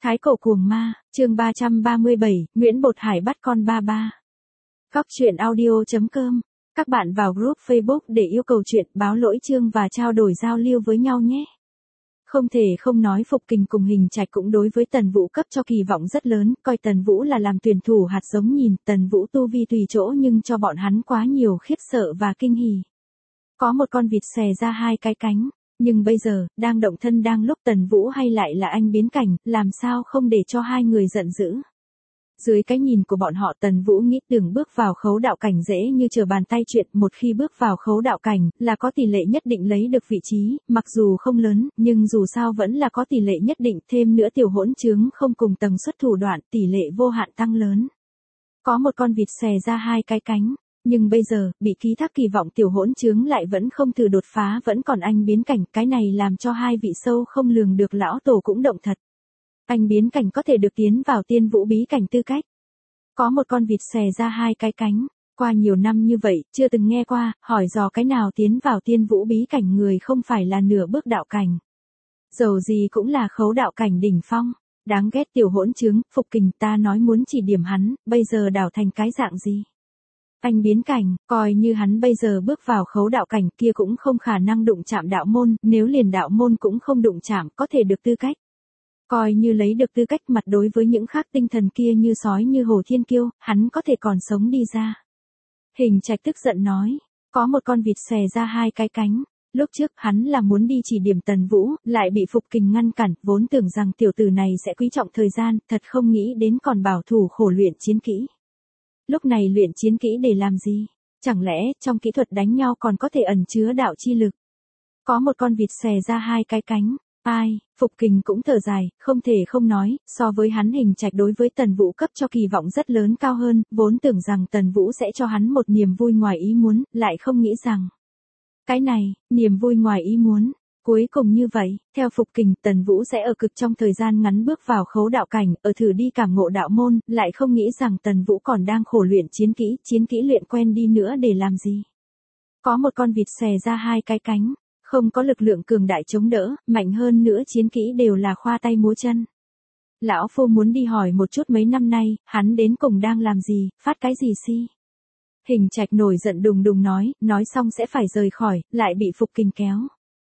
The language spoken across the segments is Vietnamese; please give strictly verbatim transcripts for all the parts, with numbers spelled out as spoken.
Thái cổ cuồng ma, chương ba trăm ba mươi bảy, Nguyễn Bột Hải bắt con ba ba. Góc truyện audio chấm com. Các bạn vào group Facebook để yêu cầu chuyện, báo lỗi chương và trao đổi giao lưu với nhau nhé. Không thể không nói Phục Kình cùng Hình Trạch cũng đối với Tần Vũ cấp cho kỳ vọng rất lớn, coi Tần Vũ là làm tuyển thủ hạt giống nhìn, Tần Vũ tu vi tùy chỗ nhưng cho bọn hắn quá nhiều khiếp sợ và kinh hỉ. Có một con vịt xòe ra hai cái cánh. Nhưng bây giờ, đang động thân đang lúc Tần Vũ hay lại là anh biến cảnh, làm sao không để cho hai người giận dữ. Dưới cái nhìn của bọn họ Tần Vũ nghĩ tưởng bước vào khấu đạo cảnh dễ như trở bàn tay chuyện, một khi bước vào khấu đạo cảnh, là có tỷ lệ nhất định lấy được vị trí, mặc dù không lớn, nhưng dù sao vẫn là có tỷ lệ nhất định, thêm nữa tiểu hỗn chướng không cùng tầng suất thủ đoạn, tỷ lệ vô hạn tăng lớn. Có một con vịt xòe ra hai cái cánh. Nhưng bây giờ, bị ký thác kỳ vọng tiểu hỗn chướng lại vẫn không thử đột phá vẫn còn anh biến cảnh, cái này làm cho hai vị sâu không lường được lão tổ cũng động thật. Anh biến cảnh có thể được tiến vào tiên vũ bí cảnh tư cách. Có một con vịt xòe ra hai cái cánh, qua nhiều năm như vậy, chưa từng nghe qua, hỏi dò cái nào tiến vào tiên vũ bí cảnh người không phải là nửa bước đạo cảnh. Dầu gì cũng là khấu đạo cảnh đỉnh phong. Đáng ghét tiểu hỗn chướng, Phục Kình ta nói muốn chỉ điểm hắn, bây giờ đảo thành cái dạng gì. Anh biến cảnh, coi như hắn bây giờ bước vào khấu đạo cảnh kia cũng không khả năng đụng chạm đạo môn, nếu liền đạo môn cũng không đụng chạm, có thể được tư cách. Coi như lấy được tư cách mặt đối với những khác tinh thần kia như sói như hồ thiên kiêu, hắn có thể còn sống đi ra. Hình Trạch tức giận nói, có một con vịt xòe ra hai cái cánh. Lúc trước hắn là muốn đi chỉ điểm Tần Vũ, lại bị Phục Kình ngăn cản, vốn tưởng rằng tiểu tử này sẽ quý trọng thời gian, thật không nghĩ đến còn bảo thủ khổ luyện chiến kỹ. Lúc này luyện chiến kỹ để làm gì? Chẳng lẽ trong kỹ thuật đánh nhau còn có thể ẩn chứa đạo chi lực? Có một con vịt xòe ra hai cái cánh. Ai, Phục Kình cũng thở dài, không thể không nói, so với hắn Hình Trạch đối với Tần Vũ cấp cho kỳ vọng rất lớn cao hơn, vốn tưởng rằng Tần Vũ sẽ cho hắn một niềm vui ngoài ý muốn, lại không nghĩ rằng. Cái này, niềm vui ngoài ý muốn. Cuối cùng như vậy, theo Phục Kình, Tần Vũ sẽ ở cực trong thời gian ngắn bước vào khấu đạo cảnh, ở thử đi cảm ngộ đạo môn, lại không nghĩ rằng Tần Vũ còn đang khổ luyện chiến kỹ, chiến kỹ luyện quen đi nữa để làm gì. Có một con vịt xòe ra hai cái cánh, không có lực lượng cường đại chống đỡ, mạnh hơn nữa chiến kỹ đều là khoa tay múa chân. Lão Phu muốn đi hỏi một chút mấy năm nay, hắn đến cùng đang làm gì, phát cái gì si. Hình Trạch nổi giận đùng đùng nói, nói xong sẽ phải rời khỏi, lại bị Phục Kình kéo.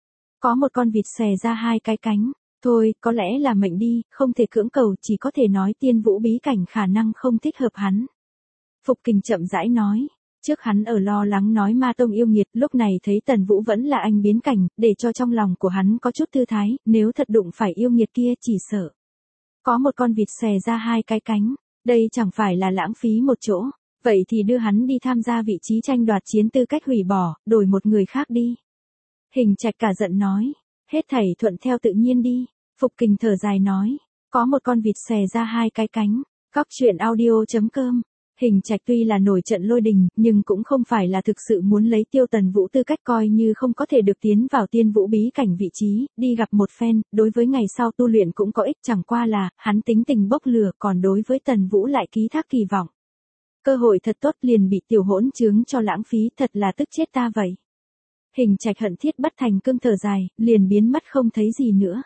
Có một con vịt xòe ra hai cái cánh, thôi, có lẽ là mệnh đi, không thể cưỡng cầu, chỉ có thể nói tiên vũ bí cảnh khả năng không thích hợp hắn. Phục Kình chậm rãi nói, trước hắn ở lo lắng nói ma tông yêu nghiệt, lúc này thấy Tần Vũ vẫn là anh biến cảnh, để cho trong lòng của hắn có chút thư thái, nếu thật đụng phải yêu nghiệt kia chỉ sợ. Có một con vịt xòe ra hai cái cánh, đây chẳng phải là lãng phí một chỗ, vậy thì đưa hắn đi tham gia vị trí tranh đoạt chiến tư cách hủy bỏ, đổi một người khác đi. Hình Trạch cả giận nói, hết thảy thuận theo tự nhiên đi. Phục Kình thở dài nói, có một con vịt xòe ra hai cái cánh. Góc truyện audio chấm com. Hình Trạch tuy là nổi trận lôi đình, nhưng cũng không phải là thực sự muốn lấy tiêu Tần Vũ tư cách, coi như không có thể được tiến vào tiên vũ bí cảnh vị trí, đi gặp một phen, đối với ngày sau tu luyện cũng có ích, chẳng qua là, hắn tính tình bốc lửa, còn đối với Tần Vũ lại ký thác kỳ vọng. Cơ hội thật tốt liền bị tiểu hỗn chướng cho lãng phí, thật là tức chết ta vậy. Hình Trạch hận thiết bất thành cương thở dài, liền biến mất không thấy gì nữa.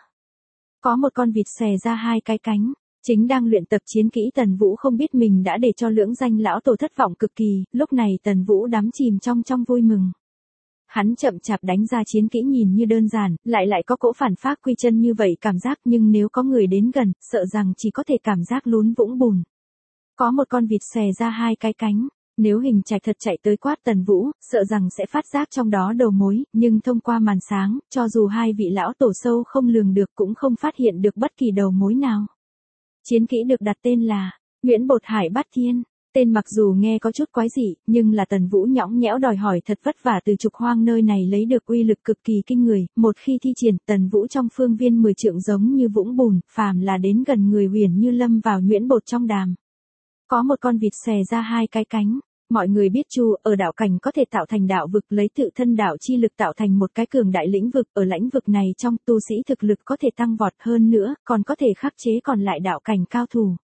Có một con vịt xòe ra hai cái cánh, chính đang luyện tập chiến kỹ Tần Vũ không biết mình đã để cho lưỡng danh lão tổ thất vọng cực kỳ, lúc này Tần Vũ đắm chìm trong trong vui mừng. Hắn chậm chạp đánh ra chiến kỹ nhìn như đơn giản, lại lại có cỗ phản phác quy chân như vậy cảm giác, nhưng nếu có người đến gần, sợ rằng chỉ có thể cảm giác lún vũng bùn. Có một con vịt xòe ra hai cái cánh. Nếu Hình Trạch thật chạy tới quát Tần Vũ, sợ rằng sẽ phát giác trong đó đầu mối, nhưng thông qua màn sáng, cho dù hai vị lão tổ sâu không lường được cũng không phát hiện được bất kỳ đầu mối nào. Chiến kỹ được đặt tên là Nguyễn Bột Hải bắt thiên. Tên mặc dù nghe có chút quái dị, nhưng là Tần Vũ nhõng nhẽo đòi hỏi thật vất vả từ trục hoang nơi này lấy được uy lực cực kỳ kinh người, một khi thi triển, Tần Vũ trong phương viên mười trượng giống như vũng bùn, phàm là đến gần người huyền như lâm vào nhuyễn bột trong đàm. Có một con vịt xòe ra hai cái cánh. Mọi người biết Chu, ở đạo cảnh có thể tạo thành đạo vực, lấy tự thân đạo chi lực tạo thành một cái cường đại lĩnh vực, ở lãnh vực này trong tu sĩ thực lực có thể tăng vọt hơn nữa, còn có thể khắc chế còn lại đạo cảnh cao thủ.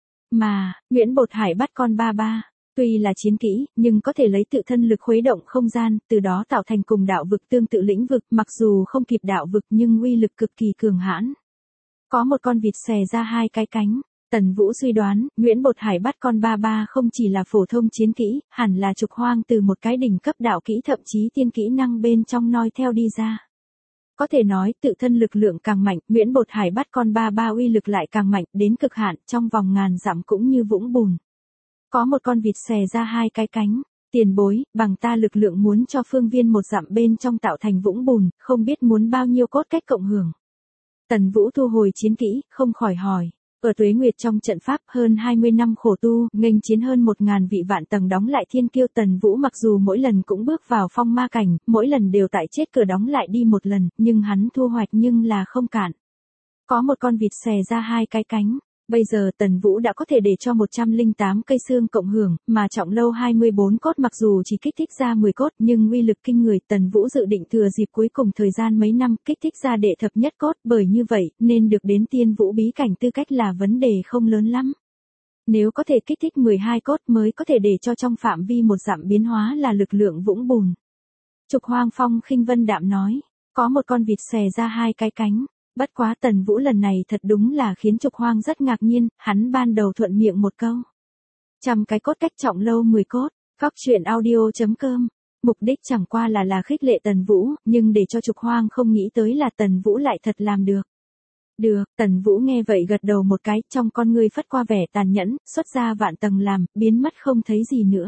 Mà, Nguyễn Bột Hải bắt con ba ba, tuy là chiến kỹ, nhưng có thể lấy tự thân lực khuấy động không gian, từ đó tạo thành cùng đạo vực tương tự lĩnh vực, mặc dù không kịp đạo vực nhưng uy lực cực kỳ cường hãn. Có một con vịt xòe ra hai cái cánh. Tần Vũ suy đoán, Nguyễn Bột Hải bắt con ba ba không chỉ là phổ thông chiến kỹ, hẳn là trục hoang từ một cái đỉnh cấp đạo kỹ thậm chí tiên kỹ năng bên trong noi theo đi ra. Có thể nói, tự thân lực lượng càng mạnh, Nguyễn Bột Hải bắt con ba ba uy lực lại càng mạnh, đến cực hạn, trong vòng ngàn dặm cũng như vũng bùn. Có một con vịt xòe ra hai cái cánh. Tiền bối, bằng ta lực lượng muốn cho phương viên một dặm bên trong tạo thành vũng bùn, không biết muốn bao nhiêu cốt cách cộng hưởng. Tần Vũ thu hồi chiến kỹ, không khỏi hỏi. Ở Tuế Nguyệt trong trận pháp hơn hai mươi năm khổ tu, nghênh chiến hơn một ngàn vị vạn tầng đóng lại thiên kiêu, Tần Vũ mặc dù mỗi lần cũng bước vào phong ma cảnh, mỗi lần đều tại chết cửa đóng lại đi một lần, nhưng hắn thu hoạch nhưng là không cạn. Có một con vịt xòe ra hai cái cánh. Bây giờ Tần Vũ đã có thể để cho một trăm lẻ tám cây xương cộng hưởng, mà trọng lâu hai mươi bốn cốt mặc dù chỉ kích thích ra mười cốt nhưng uy lực kinh người. Tần Vũ dự định thừa dịp cuối cùng thời gian mấy năm kích thích ra đệ thập nhất cốt, bởi như vậy nên được đến tiên vũ bí cảnh tư cách là vấn đề không lớn lắm. Nếu có thể kích thích mười hai cốt mới có thể để cho trong phạm vi một dặm biến hóa là lực lượng vũng bùn. Trục Hoang Phong khinh vân đạm nói, có một con vịt xòe ra hai cái cánh. Bất quá Tần Vũ lần này thật đúng là khiến Trục Hoang rất ngạc nhiên, hắn ban đầu thuận miệng một câu. Trăm cái cốt cách trọng lâu mười cốt, Góc Truyện Audio chấm com. Mục đích chẳng qua là là khích lệ Tần Vũ, nhưng để cho Trục Hoang không nghĩ tới là Tần Vũ lại thật làm được. Được, Tần Vũ nghe vậy gật đầu một cái, trong con ngươi phất qua vẻ tàn nhẫn, xuất ra vạn tầng làm, biến mất không thấy gì nữa.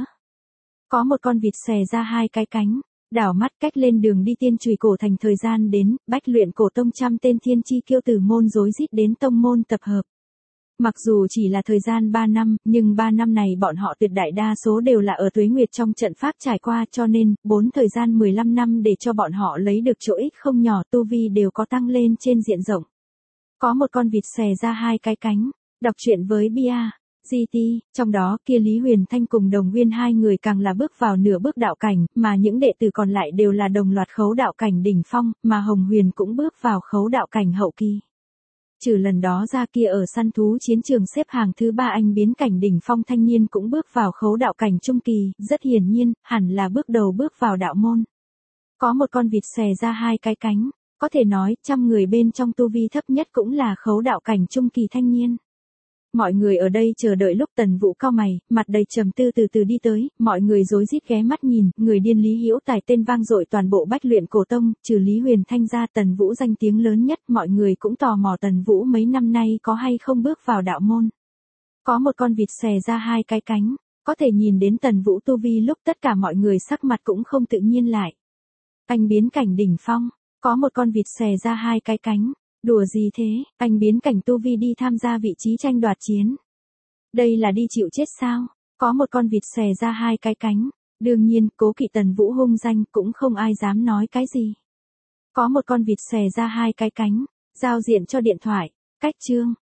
Có một con vịt xòe ra hai cái cánh. Đảo mắt cách lên đường đi tiên trùy cổ thành thời gian đến, Bách Luyện Cổ Tông trăm tên thiên chi kiêu từ môn rối rít đến tông môn tập hợp. Mặc dù chỉ là thời gian ba năm, nhưng ba năm này bọn họ tuyệt đại đa số đều là ở Tuế Nguyệt trong trận pháp trải qua, cho nên, bốn thời gian mười lăm năm để cho bọn họ lấy được chỗ ích không nhỏ, tu vi đều có tăng lên trên diện rộng. Có một con vịt xòe ra hai cái cánh. Đọc truyện với Bia. giê tê, trong đó kia Lý Huyền Thanh cùng Đồng Nguyên hai người càng là bước vào nửa bước đạo cảnh, mà những đệ tử còn lại đều là đồng loạt khấu đạo cảnh đỉnh phong, mà Hồng Huyền cũng bước vào khấu đạo cảnh hậu kỳ. Trừ lần đó ra kia ở săn thú chiến trường xếp hàng thứ ba anh biến cảnh đỉnh phong thanh niên cũng bước vào khấu đạo cảnh trung kỳ, rất hiển nhiên, hẳn là bước đầu bước vào đạo môn. Có một con vịt xòe ra hai cái cánh, có thể nói, trăm người bên trong tu vi thấp nhất cũng là khấu đạo cảnh trung kỳ thanh niên. Mọi người ở đây chờ đợi lúc Tần Vũ cau mày, mặt đầy trầm tư từ từ đi tới, mọi người rối rít ghé mắt nhìn, người điên Lý Hữu Tài tên vang dội toàn bộ Bách Luyện Cổ Tông, trừ Lý Huyền Thanh ra Tần Vũ danh tiếng lớn nhất, mọi người cũng tò mò Tần Vũ mấy năm nay có hay không bước vào đạo môn. Có một con vịt xòe ra hai cái cánh, có thể nhìn đến Tần Vũ tu vi lúc tất cả mọi người sắc mặt cũng không tự nhiên lại. Anh biến cảnh đỉnh phong, có một con vịt xòe ra hai cái cánh. Đùa gì thế, anh biến cảnh tu vi đi tham gia vị trí tranh đoạt chiến. Đây là đi chịu chết sao? Có một con vịt xòe ra hai cái cánh. Đương nhiên, Cố Kỵ Tần Vũ hung danh cũng không ai dám nói cái gì. Có một con vịt xòe ra hai cái cánh. Giao diện cho điện thoại. Cách chương.